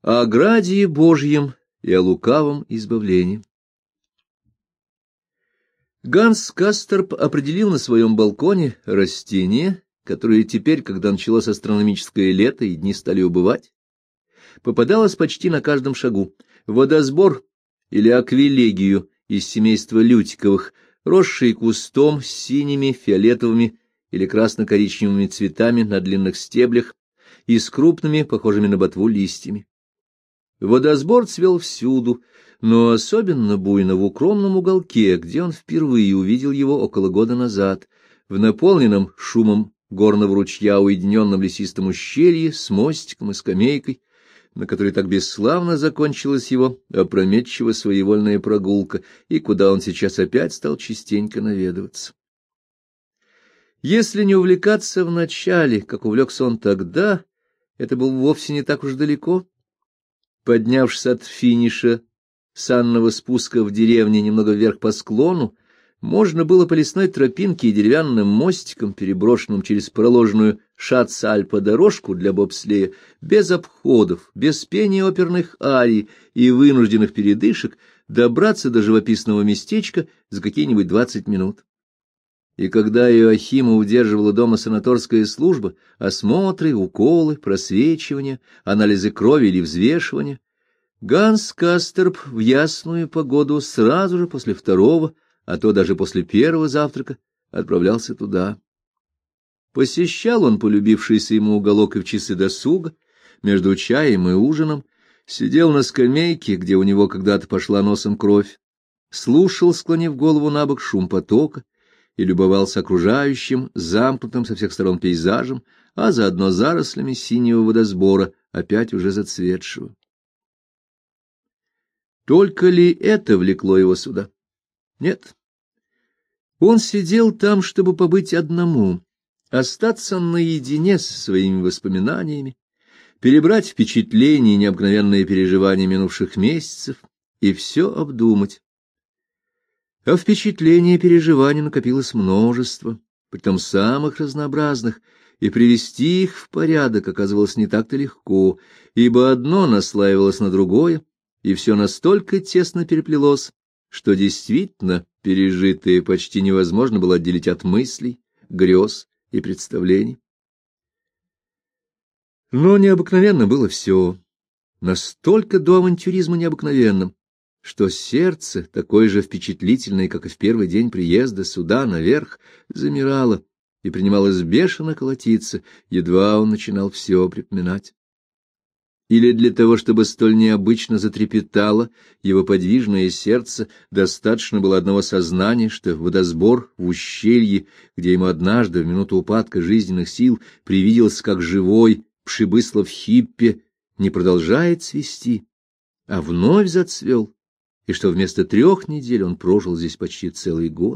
о граде Божьем и о лукавом избавлении. Ганс Касторп определил на своем балконе растения, которые теперь, когда началось астрономическое лето и дни стали убывать, попадалось почти на каждом шагу: водосбор или аквилегию из семейства лютиковых, росшие кустом с синими, фиолетовыми или красно-коричневыми цветами на длинных стеблях и с крупными, похожими на ботву, листьями. Водосбор цвел всюду, но особенно буйно в укромном уголке, где он впервые увидел его около года назад, в наполненном шумом горного ручья уединенном лесистом ущелье с мостиком и скамейкой, на которой так бесславно закончилась его опрометчиво своевольная прогулка, и куда он сейчас опять стал частенько наведываться. Если не увлекаться вначале, как увлекся он тогда, это было вовсе не так уж далеко. Поднявшись от финиша санного спуска в деревне немного вверх по склону, можно было по лесной тропинке и деревянным мостиком, переброшенным через проложенную Шац-Альпа-дорожку для бобслея, без обходов, без пения оперных арий и вынужденных передышек, добраться до живописного местечка за какие-нибудь 20 минут. И когда Иоахима удерживала дома санаторская служба, осмотры, уколы, просвечивания, анализы крови или взвешивания, Ганс Касторп в ясную погоду сразу же после второго, а то даже после первого завтрака отправлялся туда. Посещал он полюбившийся ему уголок и в часы досуга, между чаем и ужином, сидел на скамейке, где у него когда-то пошла носом кровь, слушал, склонив голову набок, шум потока, и любовался окружающим, замкнутым со всех сторон пейзажем, а заодно зарослями синего водосбора, опять уже зацветшего. Только ли это влекло его сюда? Нет. Он сидел там, чтобы побыть одному, остаться наедине со своими воспоминаниями, перебрать впечатления и необыкновенные переживания минувших месяцев и все обдумать. А впечатлений и переживаний накопилось множество, притом самых разнообразных, и привести их в порядок оказывалось не так-то легко, ибо одно наслаивалось на другое, и все настолько тесно переплелось, что действительно пережитое почти невозможно было отделить от мыслей, грез и представлений. Но необыкновенно было все, настолько до авантюризма необыкновенным, что сердце, такое же впечатлительное, как и в первый день приезда сюда, наверх, замирало и принималось бешено колотиться, едва он начинал все припоминать. Или для того, чтобы столь необычно затрепетало его подвижное сердце, достаточно было одного сознания, что водосбор в ущелье, где ему однажды в минуту упадка жизненных сил привиделся как живой Пшибыслов Хиппе, не продолжает цвести, а вновь зацвел, и что вместо 3 недель он прожил здесь почти целый год.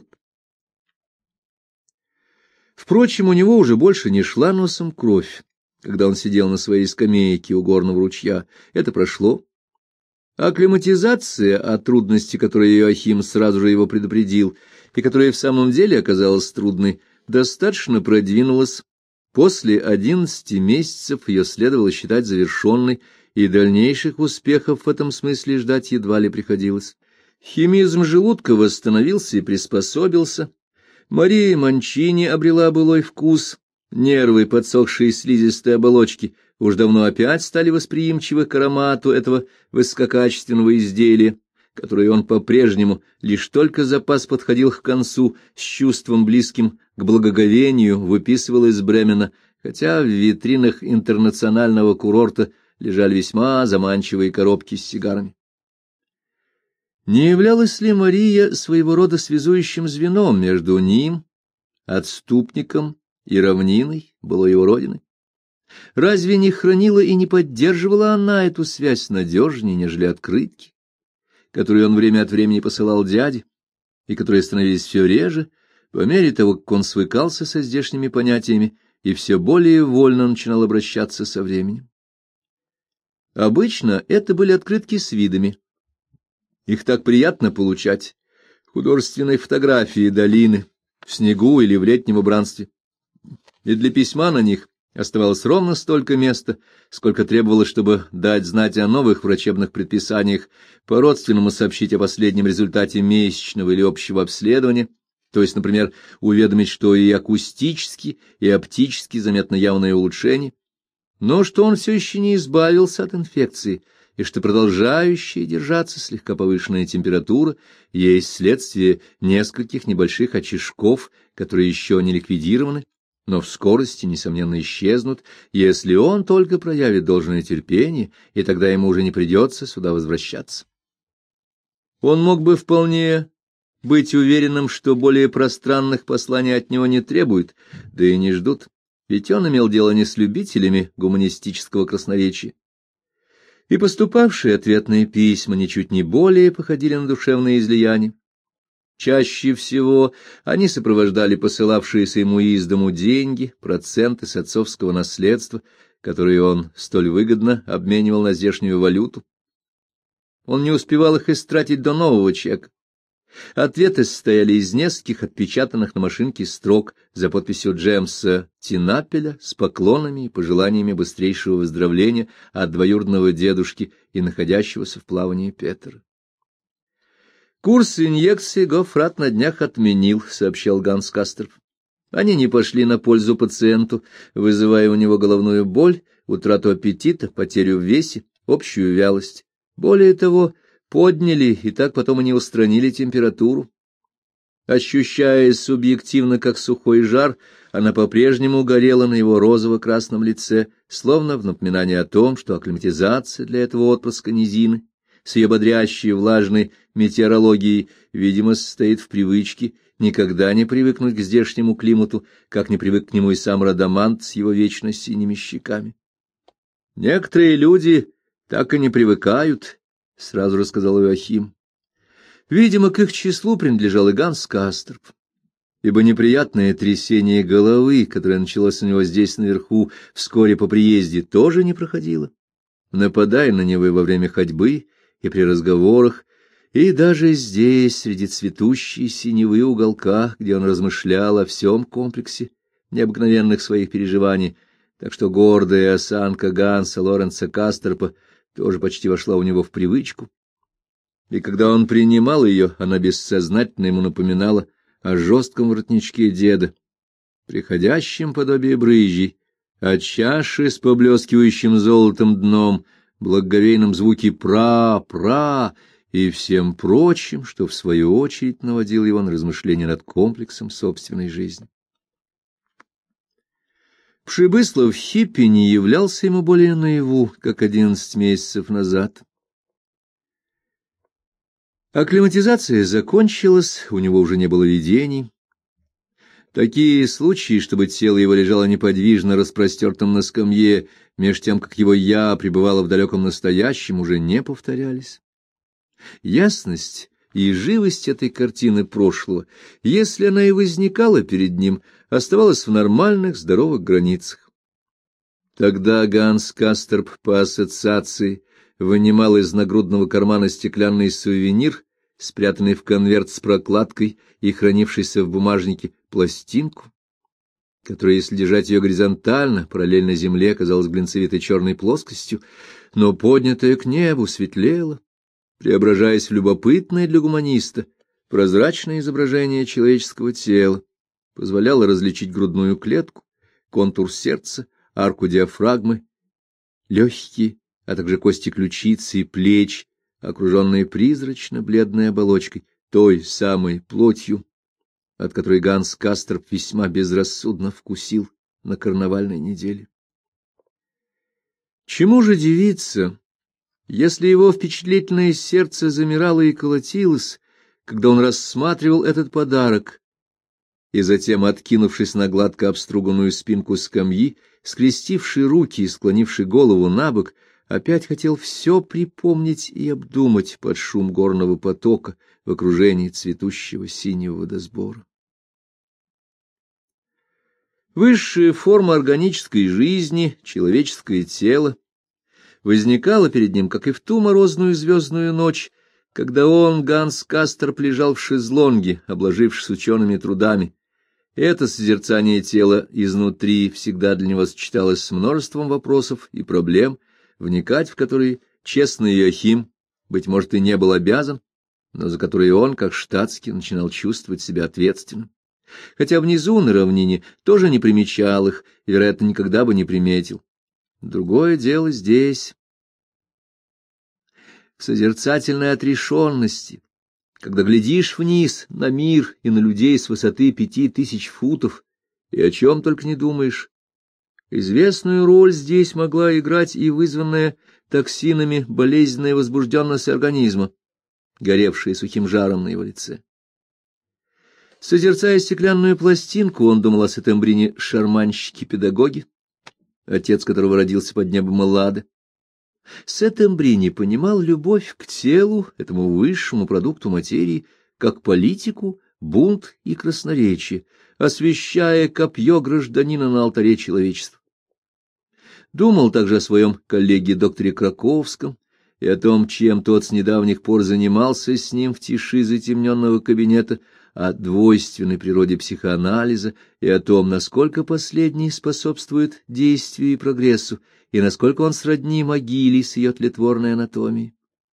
Впрочем, у него уже больше не шла носом кровь, когда он сидел на своей скамейке у горного ручья. Это прошло. Акклиматизация, о трудности которой Иоахим сразу же его предупредил, и которая в самом деле оказалась трудной, достаточно продвинулась. После 11 месяцев ее следовало считать завершенной, и дальнейших успехов в этом смысле ждать едва ли приходилось. Химизм желудка восстановился и приспособился. Мария Манчини обрела былой вкус. Нервы, подсохшие слизистой оболочки, уж давно опять стали восприимчивы к аромату этого высококачественного изделия, которое он по-прежнему, лишь только запас подходил к концу, с чувством близким к благоговению, выписывал из Бремена, хотя в витринах интернационального курорта лежали весьма заманчивые коробки с сигарами. Не являлась ли Мария своего рода связующим звеном между ним, отступником, и равниной, было его родиной? Разве не хранила и не поддерживала она эту связь надежнее, нежели открытки, которые он время от времени посылал дяде, и которые становились все реже, по мере того, как он свыкался со здешними понятиями и все более вольно начинал обращаться со временем? Обычно это были открытки с видами. Их так приятно получать, художественные фотографии долины, в снегу или в летнем убранстве. И для письма на них Оставалось ровно столько места, сколько требовалось, чтобы дать знать о новых врачебных предписаниях, по-родственному сообщить о последнем результате месячного или общего обследования, то есть, например, уведомить, что и акустически, и оптически заметно явное улучшение, но что он все еще не избавился от инфекции, и что продолжающая держаться слегка повышенная температура есть следствие нескольких небольших очишков, которые еще не ликвидированы, но в скорости, несомненно, исчезнут, если он только проявит должное терпение, и тогда ему уже не придется сюда возвращаться. Он мог бы вполне быть уверенным, что более пространных посланий от него не требуют, да и не ждут, ведь он имел дело не с любителями гуманистического красноречия. И поступавшие ответные письма ничуть не более походили на душевные излияния. Чаще всего они сопровождали посылавшиеся ему из дому деньги, проценты с отцовского наследства, которые он столь выгодно обменивал на здешнюю валюту. Он не успевал их истратить до нового чека. Ответы состояли из нескольких отпечатанных на машинке строк за подписью Джемса Тинапеля с поклонами и пожеланиями быстрейшего выздоровления от двоюродного дедушки и находящегося в плавании Петера. «Курс инъекций Гофрат на днях отменил», — сообщал Ганс Кастерп. «Они не пошли на пользу пациенту, вызывая у него головную боль, утрату аппетита, потерю в весе, общую вялость. Более того, подняли и так потом и не устранили температуру. Ощущаясь субъективно как сухой жар, она по-прежнему горела на его розово-красном лице, словно в напоминание о том, что акклиматизация для этого отпрыска низины с ее бодрящей влажной метеорологией, видимо, состоит в привычке никогда не привыкнуть к здешнему климату, как не привык к нему и сам Радамант с его вечно синими щеками. «Некоторые люди так и не привыкают», — сразу рассказал Иоахим. Видимо, к их числу принадлежал и Ганс Кастерп, ибо неприятное трясение головы, которое началось у него здесь наверху вскоре по приезде, тоже не проходило. Нападая на него и во время ходьбы, и при разговорах, и даже здесь, среди цветущей синевы уголка, где он размышлял о всем комплексе необыкновенных своих переживаний, так что гордая осанка Ганса Лоренца Кастерпа тоже почти вошла у него в привычку. И когда он принимал ее, она бессознательно ему напоминала о жестком воротничке деда, приходящем подобие брызжей, о чаше с поблескивающим золотом дном, благоговейном звуке «пра-пра» и всем прочим, что в свою очередь наводил его на размышления над комплексом собственной жизни. Пшебыслов Хиппи не являлся ему более наяву, как 11 месяцев назад. Акклиматизация закончилась, у него уже не было видений. Такие случаи, чтобы тело его лежало неподвижно распростертым на скамье, меж тем, как его «я» пребывало в далеком настоящем, уже не повторялись. Ясность и живость этой картины прошлого, если она и возникала перед ним, оставалась в нормальных, здоровых границах. Тогда Ганс Кастерп по ассоциации вынимал из нагрудного кармана стеклянный сувенир, спрятанный в конверт с прокладкой и хранившийся в бумажнике пластинку, которая, если держать ее горизонтально, параллельно земле, казалась глинцевитой черной плоскостью, но поднятая к небу светлела, преображаясь в любопытное для гуманиста прозрачное изображение человеческого тела, позволяло различить грудную клетку, контур сердца, арку диафрагмы, легкие, а также кости ключицы и плеч, окруженные призрачно-бледной оболочкой, той самой плотью, от которой Ганс Кастерп весьма безрассудно вкусил на карнавальной неделе. Чему же дивиться, если его впечатлительное сердце замирало и колотилось, когда он рассматривал этот подарок, и затем, откинувшись на гладко обструганную спинку скамьи, скрестивший руки и склонивший голову набок, опять хотел все припомнить и обдумать под шум горного потока в окружении цветущего синего водосбора. Высшая форма органической жизни, человеческое тело, возникала перед ним, как и в ту морозную звездную ночь, когда он, Ганс Кастерп, лежал в шезлонге, обложившись учеными трудами, Это созерцание тела изнутри всегда для него сочеталось с множеством вопросов и проблем, вникать в которые честный Иоахим, быть может, и не был обязан, но за которые он, как штатский, начинал чувствовать себя ответственным. Хотя внизу, на равнине, тоже не примечал их и, вероятно, никогда бы не приметил. Другое дело здесь, в созерцательной отрешенности, когда глядишь вниз на мир и на людей с высоты 5000 футов, и о чем только не думаешь. Известную роль здесь могла играть и вызванная токсинами болезненная возбужденность организма, горевшая сухим жаром на его лице. Созерцая стеклянную пластинку, он думал о Сеттембрине шарманщике-педагоге, отец которого родился под небом Эллады. Сеттембрини понимал любовь к телу, этому высшему продукту материи, как политику, бунт и красноречие, освящая копье гражданина на алтаре человечества. Думал также о своем коллеге докторе Краковском и о том, чем тот с недавних пор занимался с ним в тиши затемненного кабинета, о двойственной природе психоанализа и о том, насколько последний способствует действию и прогрессу, и насколько он сродни могиле с ее тлетворной анатомией.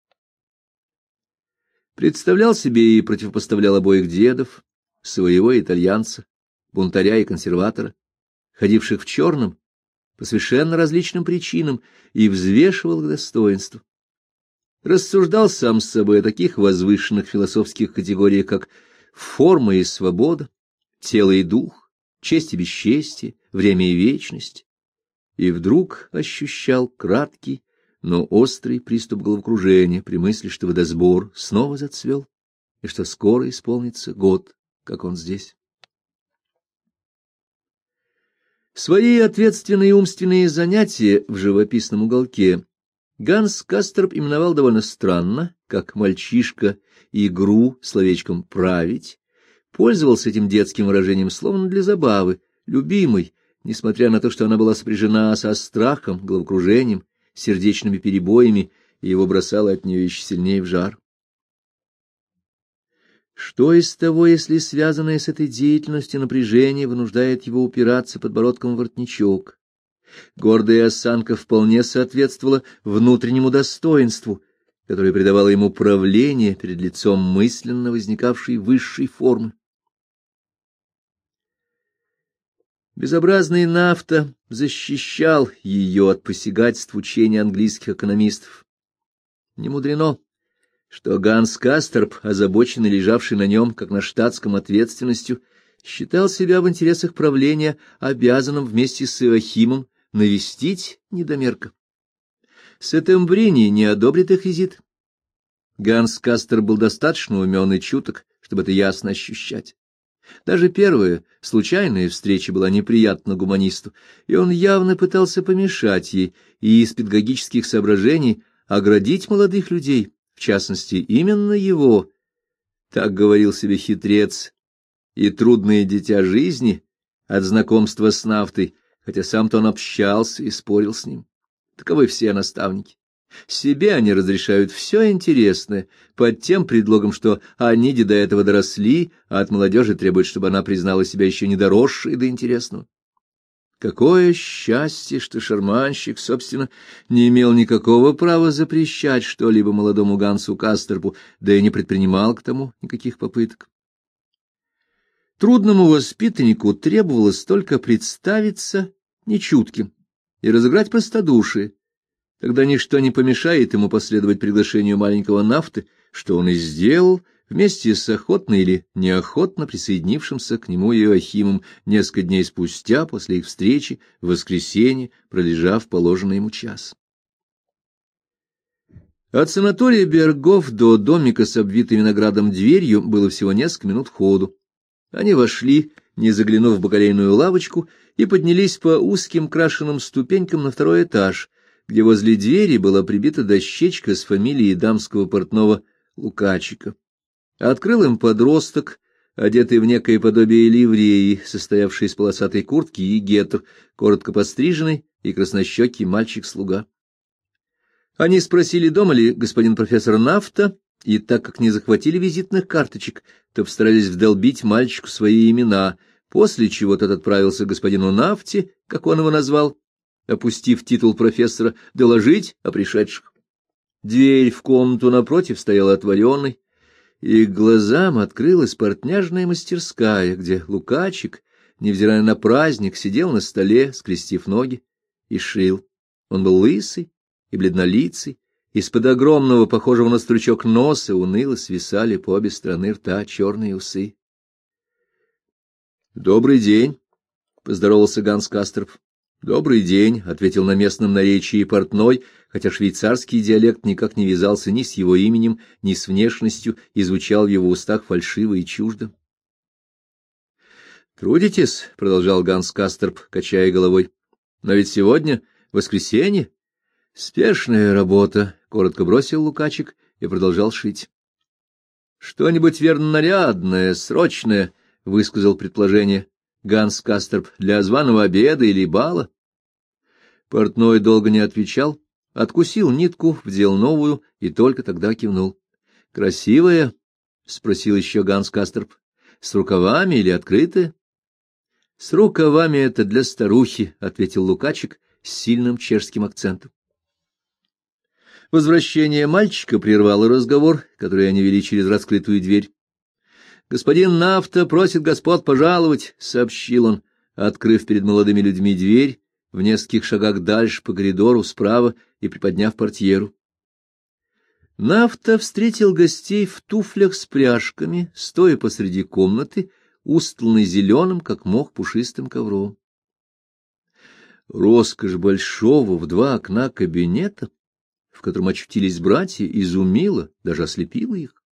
Представлял себе и противопоставлял обоих дедов, своего итальянца, бунтаря и консерватора, ходивших в черном, по совершенно различным причинам, и взвешивал их достоинства. Рассуждал сам с собой о таких возвышенных философских категориях, как форма и свобода, тело и дух, честь и бесчестие, время и вечность, и вдруг ощущал краткий, но острый приступ головокружения при мысли, что водосбор снова зацвел, и что скоро исполнится год, как он здесь. Свои ответственные и умственные занятия в живописном уголке Ганс Касторп именовал довольно странно, как мальчишка, игру словечком «править», пользовался этим детским выражением словно для забавы, любимой, несмотря на то, что она была сопряжена со страхом, головокружением, сердечными перебоями, и его бросало от нее еще сильнее в жар. Что из того, если связанное с этой деятельностью напряжение вынуждает его упираться подбородком в воротничок? Гордая осанка вполне соответствовала внутреннему достоинству, которое придавало ему правление перед лицом мысленно возникавшей высшей формы. Безобразный Нафта защищал ее от посягательств учения английских экономистов. Не мудрено, что Ганс Касторп, озабоченный лежавший на нем, как на штатском, ответственностью, считал себя в интересах правления обязанным вместе с Иоахимом навестить недомерка. Сеттембрини не одобрит их визит. Ганс Касторп был достаточно умен и чуток, чтобы это ясно ощущать. Даже первая, случайная встреча была неприятна гуманисту, и он явно пытался помешать ей и из педагогических соображений оградить молодых людей, в частности, именно его, так говорил себе хитрец, и трудное дитя жизни от знакомства с Нафтой, хотя сам-то он общался и спорил с ним. Таковы все наставники. Себе они разрешают все интересное, под тем предлогом, что они до этого доросли, а от молодежи требуют, чтобы она признала себя еще не доросшей до интересного. Какое счастье, что шарманщик, собственно, не имел никакого права запрещать что-либо молодому Гансу Касторпу, да и не предпринимал к тому никаких попыток. Трудному воспитаннику требовалось только представиться нечутким и разыграть простодушие. Тогда ничто не помешает ему последовать приглашению маленького Нафты, что он и сделал, вместе с охотно или неохотно присоединившимся к нему Иоахимом несколько дней спустя после их встречи в воскресенье, пролежав положенный ему час. От санатория Бергов до домика с обвитой виноградом дверью было всего несколько минут ходу. Они вошли, не заглянув в бакалейную лавочку, и поднялись по узким крашеным ступенькам на второй этаж, где возле двери была прибита дощечка с фамилией дамского портного Лукачика. Открыл им подросток, одетый в некое подобие ливреи, состоявший из полосатой куртки и гетр, коротко постриженный и краснощекий мальчик-слуга. Они спросили, дома ли господин профессор Нафта, и так как не захватили визитных карточек, то постарались вдолбить мальчику свои имена, после чего тот отправился к господину Нафте, как он его назвал, опустив титул профессора, доложить о пришедших. Дверь в комнату напротив стояла отворенной, и к глазам открылась портняжная мастерская, где Лукачик, невзирая на праздник, сидел на столе, скрестив ноги, и шил. Он был лысый и бледнолицый, из-под огромного, похожего на стручок носа, уныло свисали по обе стороны рта черные усы. — Добрый день, — поздоровался Ганс Касторп. — Добрый день, — ответил на местном наречии портной, хотя швейцарский диалект никак не вязался ни с его именем, ни с внешностью, и звучал в его устах фальшиво и чуждо. — Трудитесь, — продолжал Ганс Касторп, качая головой. — Но ведь сегодня воскресенье. — Спешная работа, — коротко бросил Лукачик и продолжал шить. — Что-нибудь верно нарядное, срочное, — высказал предположение Ганс Касторп, — для званого обеда или бала. Портной долго не отвечал, откусил нитку, вдел новую и только тогда кивнул. — Красивая? — спросил еще Ганс Касторп. — С рукавами или открытая? — С рукавами это для старухи, — ответил Лукачик с сильным чешским акцентом. Возвращение мальчика прервало разговор, который они вели через раскрытую дверь. — Господин Нафта просит господ пожаловать, — сообщил он, открыв перед молодыми людьми дверь в нескольких шагах дальше по коридору справа и приподняв портьеру. Нафта встретил гостей в туфлях с пряжками, стоя посреди комнаты, устланной зеленым, как мох, пушистым ковром. Роскошь большого в 2 окна кабинета, в котором очутились братья, изумила, даже ослепила их.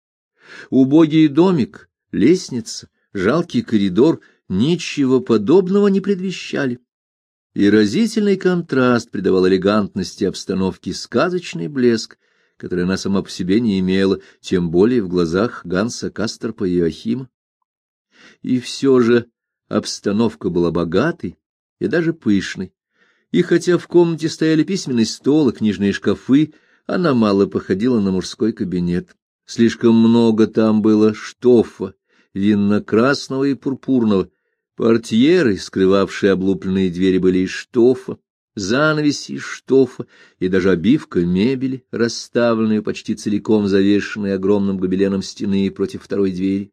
Убогий домик, лестница, жалкий коридор ничего подобного не предвещали, и разительный контраст придавал элегантности обстановке сказочный блеск, который она сама по себе не имела, тем более в глазах Ганса Касторпа и Иоахима. И все же обстановка была богатой и даже пышной. И хотя в комнате стояли письменный стол и книжные шкафы, она мало походила на мужской кабинет. Слишком много там было штофа, винно-красного и пурпурного. Портьеры, скрывавшие облупленные двери, были из штофа, занавеси из штофа, и даже обивка мебели, расставленная почти целиком завешенной огромным гобеленом стены против второй двери.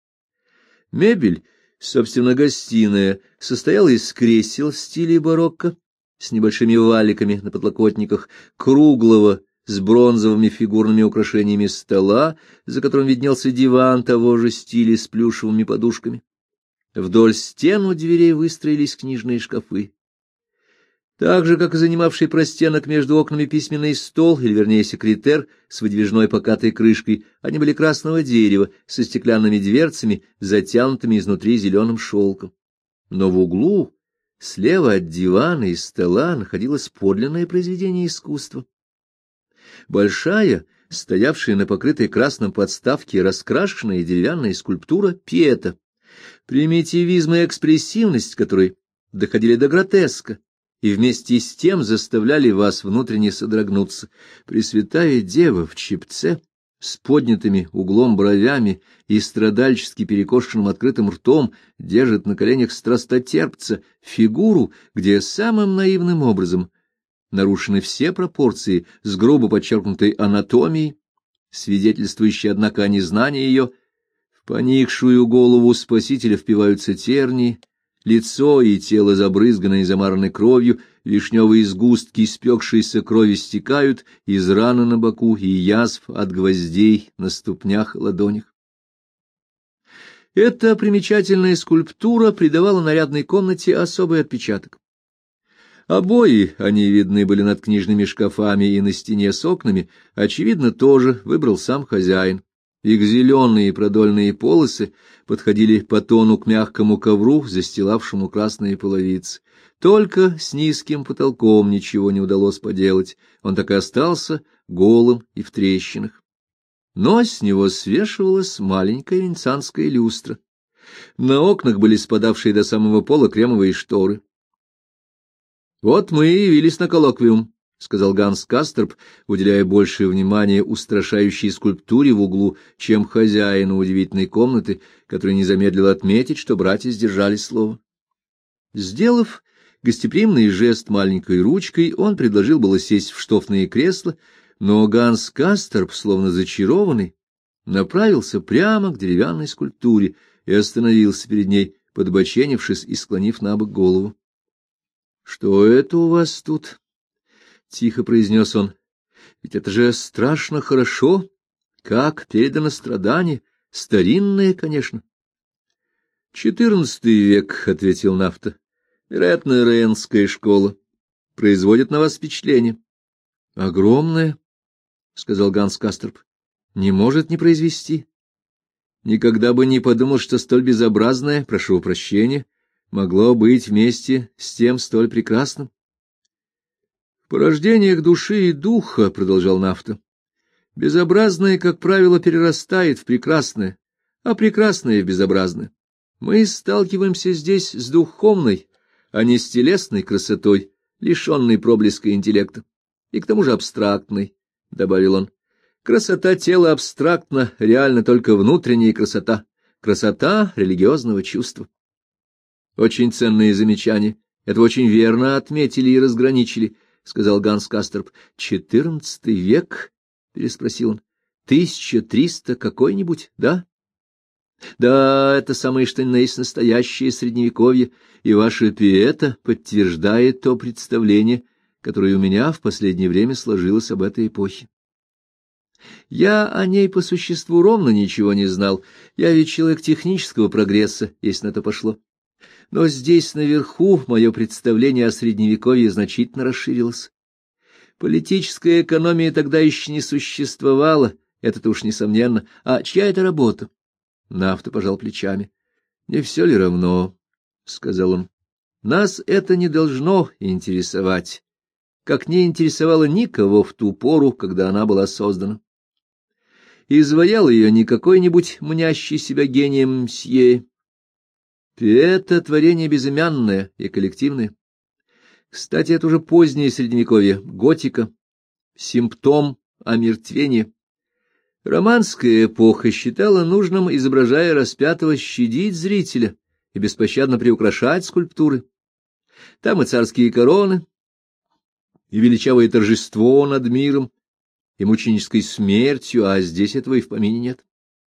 Мебель, собственно, гостиная, состояла из кресел в стиле барокко, с небольшими валиками на подлокотниках, круглого с бронзовыми фигурными украшениями стола, за которым виднелся диван того же стиля с плюшевыми подушками. Вдоль стен у дверей выстроились книжные шкафы. Так же, как и занимавший простенок между окнами письменный стол, или вернее секретер с выдвижной покатой крышкой, они были красного дерева, со стеклянными дверцами, затянутыми изнутри зеленым шелком. Но в углу, слева от дивана и стола, находилось подлинное произведение искусства. Большая, стоявшая на покрытой красном подставке раскрашенная деревянная скульптура Пиета, примитивизм и экспрессивность которой доходили до гротеска и вместе с тем заставляли вас внутренне содрогнуться. Пресвятая Дева в чепце, с поднятыми углом бровями и страдальчески перекошенным открытым ртом, держит на коленях страстотерпца фигуру, где самым наивным образом нарушены все пропорции с грубо подчеркнутой анатомией, свидетельствующей, однако, о незнании ее. В поникшую голову Спасителя впиваются тернии, лицо и тело забрызгано и замарано кровью, вишневые сгустки испекшейся крови стекают из раны на боку и язв от гвоздей на ступнях и ладонях. Эта примечательная скульптура придавала нарядной комнате особый отпечаток. Обои, они видны были над книжными шкафами и на стене с окнами, очевидно, тоже выбрал сам хозяин. Их зеленые продольные полосы подходили по тону к мягкому ковру, застилавшему красные половицы. Только с низким потолком ничего не удалось поделать, он так и остался голым и в трещинах. Но с него свешивалась маленькая венецианская люстра. На окнах были спадавшие до самого пола кремовые шторы. — Вот мы и явились на коллоквиум, сказал Ганс Касторп, уделяя большее внимание устрашающей скульптуре в углу, чем хозяину удивительной комнаты, который не замедлил отметить, что братья сдержали слово. Сделав гостеприимный жест маленькой ручкой, он предложил было сесть в штофные кресла, но Ганс Касторп, словно зачарованный, направился прямо к деревянной скульптуре и остановился перед ней, подбоченившись и склонив набок голову. — Что это у вас тут? — тихо произнес он. — Ведь это же страшно хорошо, как передано страдание, старинное, конечно. — XIV век, — ответил Нафта. — Вероятно, Рейнская школа. Производит на вас впечатление. — Огромное, — сказал Ганс Касторп. — Не может не произвести. Никогда бы не подумал, что столь безобразное, прошу прощения, могло быть вместе с тем столь прекрасным. — В порождениях души и духа, — продолжал Нафта, — безобразное, как правило, перерастает в прекрасное, а прекрасное — в безобразное. Мы сталкиваемся здесь с духовной, а не с телесной красотой, лишенной проблеска интеллекта, и к тому же абстрактной, — добавил он. Красота тела абстрактна, реально только внутренняя красота, красота религиозного чувства. Очень ценные замечания. Это очень верно отметили и разграничили, — сказал Ганс Касторп. — XIV век? — переспросил он. — 1300 какой-нибудь, да? — Да, это самое что ни на есть настоящее Средневековье, и ваша пиета подтверждает то представление, которое у меня в последнее время сложилось об этой эпохе. Я о ней по существу ровно ничего не знал, я ведь человек технического прогресса, если на то пошло. Но здесь наверху мое представление о Средневековье значительно расширилось. Политическая экономия тогда еще не существовала, это-то уж несомненно. А чья это работа? Нафта пожал плечами. — Не все ли равно? — сказал он. — Нас это не должно интересовать, как не интересовало никого в ту пору, когда она была создана. Изваял ее не какой-нибудь мнящий себя гением мсье. Это творение безымянное и коллективное. Кстати, это уже позднее Средневековье, готика, симптом омертвения. Романская эпоха считала нужным, изображая распятого, щадить зрителя и беспощадно приукрашать скульптуры. Там и царские короны, и величавое торжество над миром, и мученической смертью, а здесь этого и в помине нет.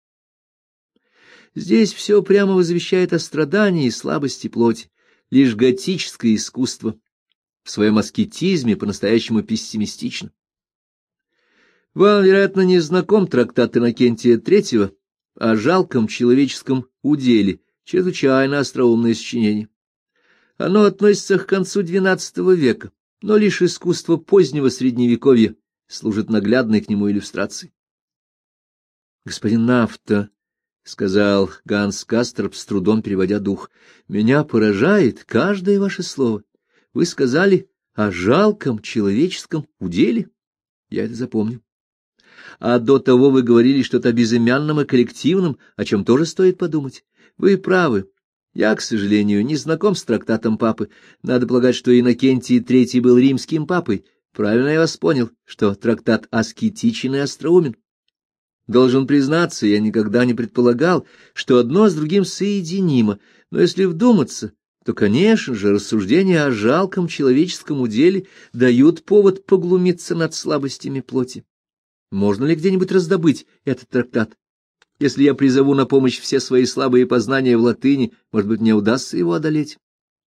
Здесь все прямо возвещает о страдании и слабости плоти, лишь готическое искусство в своем аскетизме по-настоящему пессимистично. Вам, вероятно, не знаком трактат Иннокентия III о жалком человеческом уделе, чрезвычайно остроумное сочинение. Оно относится к концу XII века, но лишь искусство позднего Средневековья служит наглядной к нему иллюстрацией. — Господин Нафта, — сказал Ганс Касторп, с трудом переводя дух, — меня поражает каждое ваше слово. Вы сказали о жалком человеческом уделе? Я это запомню. А до того вы говорили что-то о безымянном и коллективном, о чем тоже стоит подумать. Вы правы. Я, к сожалению, не знаком с трактатом папы. Надо полагать, что Иннокентий III был римским папой. Правильно я вас понял, что трактат аскетичен и остроумен. Должен признаться, я никогда не предполагал, что одно с другим соединимо, но если вдуматься, то, конечно же, рассуждения о жалком человеческом уделе дают повод поглумиться над слабостями плоти. Можно ли где-нибудь раздобыть этот трактат? Если я призову на помощь все свои слабые познания в латыни, может быть, мне удастся его одолеть?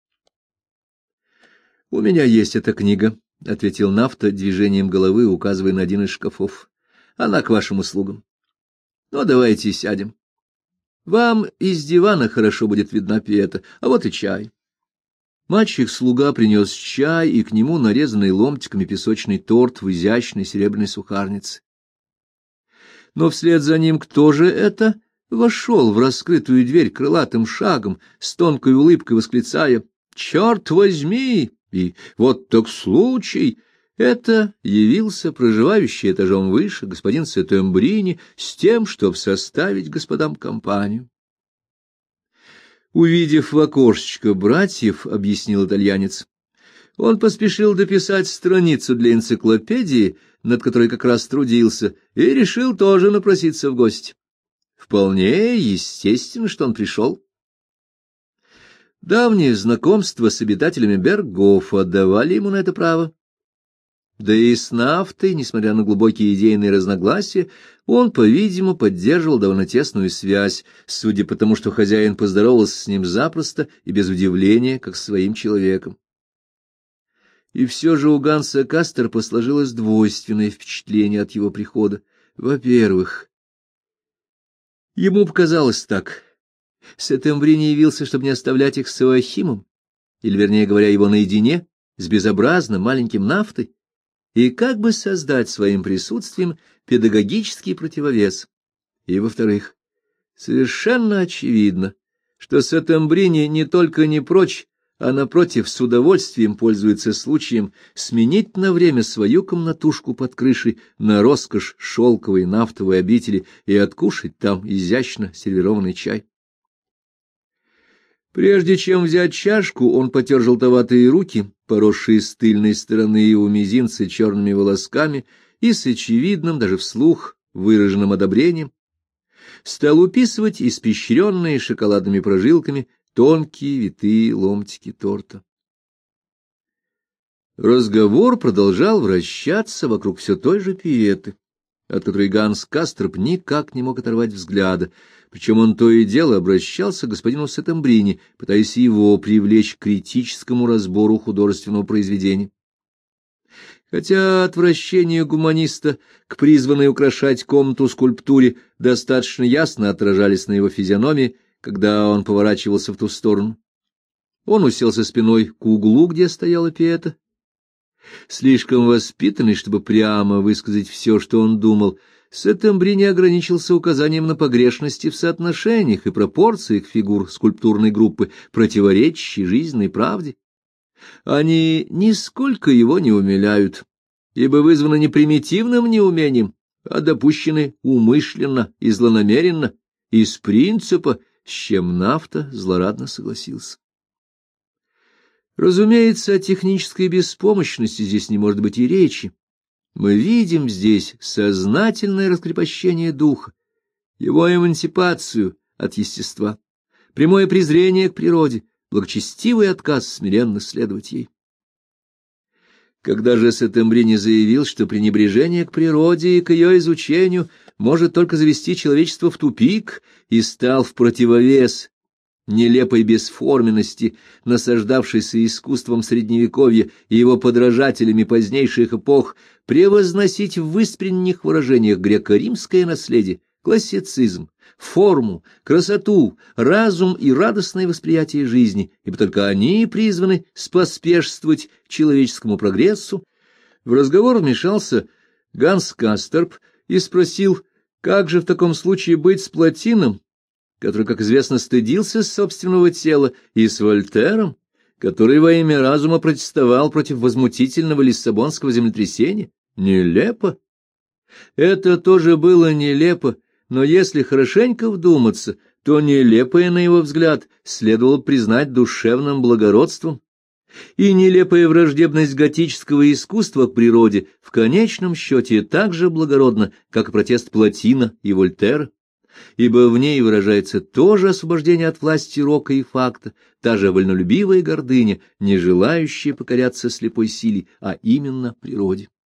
— У меня есть эта книга, — ответил Нафта движением головы, указывая на один из шкафов. — Она к вашим услугам. Ну, давайте сядем. Вам из дивана хорошо будет видна пиета, а вот и чай. Мальчик-слуга принес чай, и к нему нарезанный ломтиками песочный торт в изящной серебряной сухарнице. Но вслед за ним кто же это? Вошел в раскрытую дверь крылатым шагом, с тонкой улыбкой восклицая: «Черт возьми! И вот так случай!» Это явился проживающий этажом выше господин Сеттембрини с тем, чтобы составить господам компанию. Увидев в окошечко братьев, объяснил итальянец, Он поспешил дописать страницу для энциклопедии, над которой как раз трудился, и решил тоже напроситься в гости. Вполне естественно, что он пришел. Давнее знакомство с обитателями Берггофа давали ему на это право. Да и с Нафтой, несмотря на глубокие идейные разногласия, он, по-видимому, поддерживал довольно тесную связь, судя по тому, что хозяин поздоровался с ним запросто и без удивления, как с своим человеком. И все же у Ганса Кастерпа сложилось двойственное впечатление от его прихода. Во-первых, ему показалось так. Сеттембрини явился, чтобы не оставлять их с Иоахимом, или, вернее говоря, его наедине, с безобразным маленьким Нафтой, и как бы создать своим присутствием педагогический противовес. И, во-вторых, совершенно очевидно, что Сеттембрини не только не прочь, а, напротив, с удовольствием пользуется случаем сменить на время свою комнатушку под крышей на роскошь шелковой нафтовой обители и откушать там изящно сервированный чай. Прежде чем взять чашку, он потер желтоватые руки, поросшие с тыльной стороны его мизинца черными волосками, и с очевидным, даже вслух, выраженным одобрением, стал уписывать испещренные шоколадными прожилками тонкие витые ломтики торта. Разговор продолжал вращаться вокруг все той же пиеты, от которой Ганс Кастерп никак не мог оторвать взгляда, причем он то и дело обращался к господину Сеттембрини, пытаясь его привлечь к критическому разбору художественного произведения. Хотя отвращение гуманиста к призванной украшать комнату скульптуре достаточно ясно отражались на его физиономии, когда он поворачивался в ту сторону. Он уселся спиной к углу, где стояла пиета. Слишком воспитанный, чтобы прямо высказать все, что он думал, Сеттембрини ограничился указанием на погрешности в соотношениях и пропорциях фигур скульптурной группы, противоречащей жизненной правде. Они нисколько его не умиляют, ибо вызваны не примитивным неумением, а допущены умышленно и злонамеренно, из принципа, с чем Нафта злорадно согласился. Разумеется, о технической беспомощности здесь не может быть и речи. Мы видим здесь сознательное раскрепощение духа, его эмансипацию от естества, прямое презрение к природе, благочестивый отказ смиренно следовать ей. Когда же Сеттембрини заявил, что пренебрежение к природе и к ее изучению может только завести человечество в тупик, и стал в противовес нелепой бесформенности, насаждавшейся искусством Средневековья и его подражателями позднейших эпох, превозносить в выспренних выражениях греко-римское наследие, классицизм, форму, красоту, разум и радостное восприятие жизни, ибо только они призваны споспешствовать человеческому прогрессу, в разговор вмешался Ганс Кастерп и спросил, как же в таком случае быть с Плотином, который, как известно, стыдился собственного тела, и с Вольтером, который во имя разума протестовал против возмутительного лиссабонского землетрясения. Нелепо. Это тоже было нелепо, но если хорошенько вдуматься, то нелепое, на его взгляд, следовало признать душевным благородством, и нелепая враждебность готического искусства к природе в конечном счете так же благородна, как и протест Плотина и Вольтера, ибо в ней выражается то же освобождение от власти рока и факта, та же вольнолюбивая гордыня, не желающая покоряться слепой силе, а именно природе.